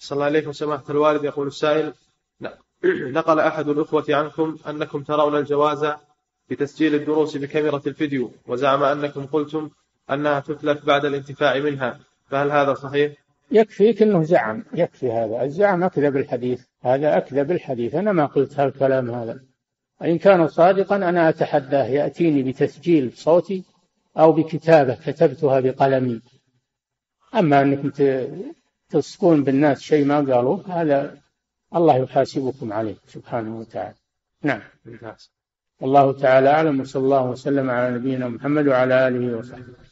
صلى الله عليكم سماحة الوالد. يقول السائل: نقل أحد الأخوة عنكم أنكم ترون الجواز بتسجيل الدروس بكاميرا الفيديو، وزعم أنكم قلتم أنها تتلف بعد الانتفاع منها، فهل هذا صحيح؟ يكفيك أنه زعم، يكفي هذا الزعم أكذب الحديث، هذا أكذب الحديث، أنا ما قلت هالكلام هذا. إن كان صادقا أنا أتحداه يأتيني بتسجيل صوتي أو بكتابة كتبتها بقلمي. أما أنكم تلصقون بالناس شيء ما قالوه، هذا الله يحاسبكم عليه سبحانه وتعالى. نعم. الله تعالى أعلم، وصلى الله وسلم على نبينا محمد وعلى آله وصحبه.